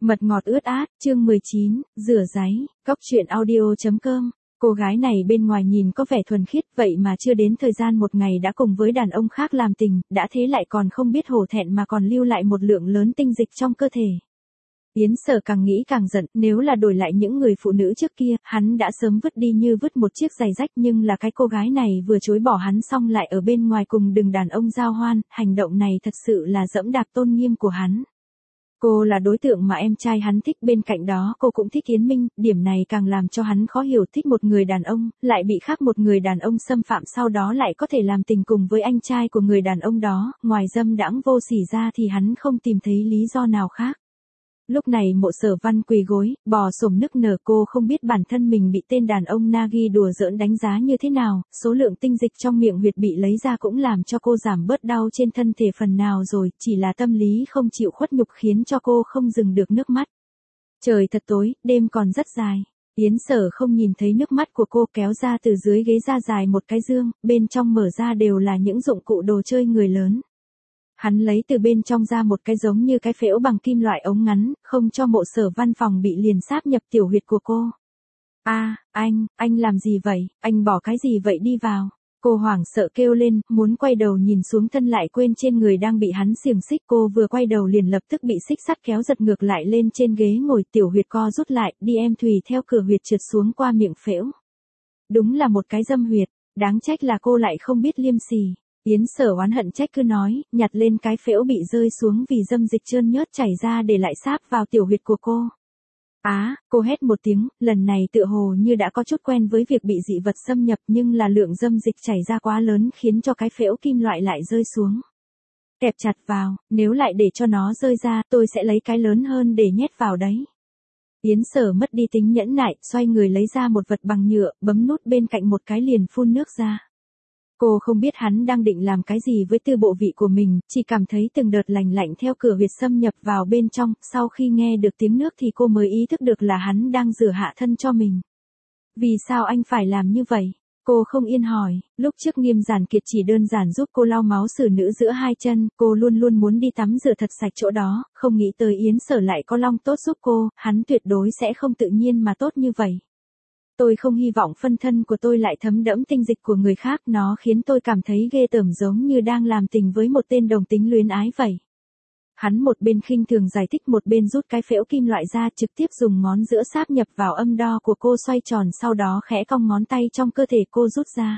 Mật ngọt ướt át, chương 19, rửa ráy, cóc truyện audio.com. Cô gái này bên ngoài nhìn có vẻ thuần khiết, vậy mà chưa đến thời gian một ngày đã cùng với đàn ông khác làm tình, đã thế lại còn không biết hổ thẹn mà còn lưu lại một lượng lớn tinh dịch trong cơ thể. Yến Sở càng nghĩ càng giận, nếu là đổi lại những người phụ nữ trước kia, hắn đã sớm vứt đi như vứt một chiếc giày rách, nhưng là cái cô gái này vừa chối bỏ hắn xong lại ở bên ngoài cùng đừng đàn ông giao hoan, hành động này thật sự là dẫm đạp tôn nghiêm của hắn. Cô là đối tượng mà em trai hắn thích, bên cạnh đó cô cũng thích Yến Minh, điểm này càng làm cho hắn khó hiểu, thích một người đàn ông, lại bị khác một người đàn ông xâm phạm, sau đó lại có thể làm tình cùng với anh trai của người đàn ông đó, ngoài dâm đãng vô sỉ ra thì hắn không tìm thấy lý do nào khác. Lúc này Mộ Sở Văn quỳ gối, bò xổm nức nở, cô không biết bản thân mình bị tên đàn ông Nagi đùa giỡn đánh giá như thế nào, số lượng tinh dịch trong miệng huyệt bị lấy ra cũng làm cho cô giảm bớt đau trên thân thể phần nào rồi, chỉ là tâm lý không chịu khuất nhục khiến cho cô không dừng được nước mắt. Trời thật tối, đêm còn rất dài. Yến Sở không nhìn thấy nước mắt của cô, kéo ra từ dưới ghế ra dài một cái dương, bên trong mở ra đều là những dụng cụ đồ chơi người lớn. Hắn lấy từ bên trong ra một cái giống như cái phễu bằng kim loại ống ngắn, không cho Mộ Sở Văn phòng bị liền sáp nhập tiểu huyệt của cô. Anh làm gì vậy, anh bỏ cái gì vậy đi vào. Cô hoảng sợ kêu lên, muốn quay đầu nhìn xuống thân lại quên trên người đang bị hắn xiềng xích, cô vừa quay đầu liền lập tức bị xích sắt kéo giật ngược lại lên trên ghế ngồi, tiểu huyệt co rút lại, đi em Thùy theo cửa huyệt trượt xuống qua miệng phễu. Đúng là một cái dâm huyệt, đáng trách là cô lại không biết liêm sỉ. Yến Sở oán hận trách cứ nói, nhặt lên cái phễu bị rơi xuống vì dâm dịch trơn nhớt chảy ra để lại sáp vào tiểu huyệt của cô. Cô hét một tiếng, lần này tựa hồ như đã có chút quen với việc bị dị vật xâm nhập, nhưng là lượng dâm dịch chảy ra quá lớn khiến cho cái phễu kim loại lại rơi xuống. Kẹp chặt vào, nếu lại để cho nó rơi ra, tôi sẽ lấy cái lớn hơn để nhét vào đấy. Yến Sở mất đi tính nhẫn nại, xoay người lấy ra một vật bằng nhựa, bấm nút bên cạnh một cái liền phun nước ra. Cô không biết hắn đang định làm cái gì với tư bộ vị của mình, chỉ cảm thấy từng đợt lành lạnh theo cửa huyệt xâm nhập vào bên trong, sau khi nghe được tiếng nước thì cô mới ý thức được là hắn đang rửa hạ thân cho mình. Vì sao anh phải làm như vậy? Cô không yên hỏi, lúc trước Nghiêm Giản Kiệt chỉ đơn giản giúp cô lau máu xử nữ giữa hai chân, cô luôn luôn muốn đi tắm rửa thật sạch chỗ đó, không nghĩ tới Yến Sở lại có long tốt giúp cô, hắn tuyệt đối sẽ không tự nhiên mà tốt như vậy. Tôi không hy vọng phân thân của tôi lại thấm đẫm tinh dịch của người khác, nó khiến tôi cảm thấy ghê tởm, giống như đang làm tình với một tên đồng tính luyến ái vậy. Hắn một bên khinh thường giải thích một bên rút cái phễu kim loại ra, trực tiếp dùng ngón giữa sáp nhập vào âm đo của cô, xoay tròn, sau đó khẽ cong ngón tay trong cơ thể cô rút ra.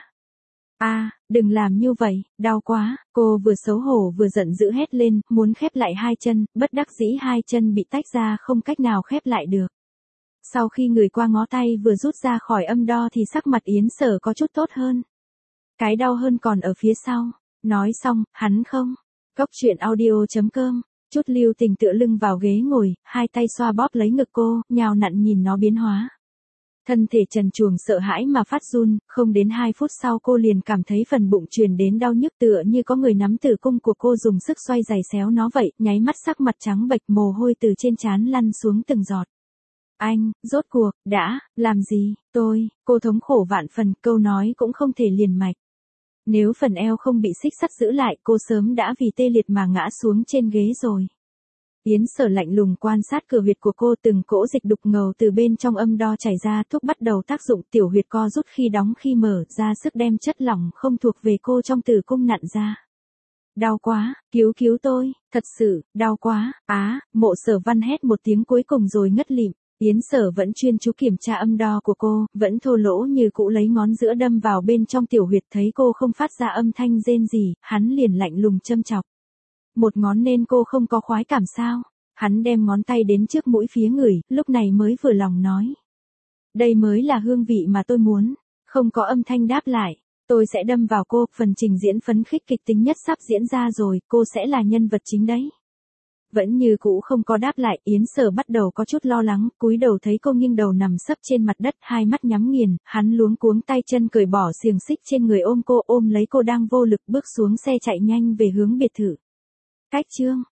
Đừng làm như vậy, đau quá, cô vừa xấu hổ vừa giận dữ hét lên, muốn khép lại hai chân, bất đắc dĩ hai chân bị tách ra không cách nào khép lại được. Sau khi người qua ngó tay vừa rút ra khỏi âm đo thì sắc mặt Yến Sở có chút tốt hơn. Cái đau hơn còn ở phía sau. Nói xong, hắn không. Cóc truyện audio.com. Chút lưu tình tựa lưng vào ghế ngồi, hai tay xoa bóp lấy ngực cô, nhào nặn nhìn nó biến hóa. Thân thể trần truồng sợ hãi mà phát run, không đến 2 phút sau cô liền cảm thấy phần bụng truyền đến đau nhức, tựa như có người nắm tử cung của cô dùng sức xoay giày xéo nó vậy, nháy mắt sắc mặt trắng bệch, mồ hôi từ trên trán lăn xuống từng giọt. Anh, rốt cuộc, đã, làm gì, cô thống khổ vạn phần, câu nói cũng không thể liền mạch. Nếu phần eo không bị xích sắt giữ lại, cô sớm đã vì tê liệt mà ngã xuống trên ghế rồi. Yến Sở lạnh lùng quan sát cửa huyệt của cô, từng cỗ dịch đục ngầu từ bên trong âm đo chảy ra, thuốc bắt đầu tác dụng, tiểu huyệt co rút khi đóng khi mở, ra sức đem chất lỏng không thuộc về cô trong tử cung nặn ra. Đau quá, cứu tôi, thật sự, đau quá, Mộ Sở Văn hét một tiếng cuối cùng rồi ngất lịm. Yến Sở vẫn chuyên chú kiểm tra âm đo của cô, vẫn thô lỗ như cũ lấy ngón giữa đâm vào bên trong tiểu huyệt, thấy cô không phát ra âm thanh rên gì, hắn liền lạnh lùng châm chọc. Một ngón nên cô không có khoái cảm sao? Hắn đem ngón tay đến trước mũi phía người, lúc này mới vừa lòng nói. Đây mới là hương vị mà tôi muốn. Không có âm thanh đáp lại. Tôi sẽ đâm vào cô, phần trình diễn phấn khích kịch tính nhất sắp diễn ra rồi, cô sẽ là nhân vật chính đấy. Vẫn như cũ không có đáp lại, Yến Sở bắt đầu có chút lo lắng, cúi đầu thấy cô nghiêng đầu nằm sấp trên mặt đất, hai mắt nhắm nghiền, hắn luống cuống tay chân cởi bỏ xiềng xích trên người, ôm cô, ôm lấy cô đang vô lực bước xuống xe chạy nhanh về hướng biệt thự. Cách chương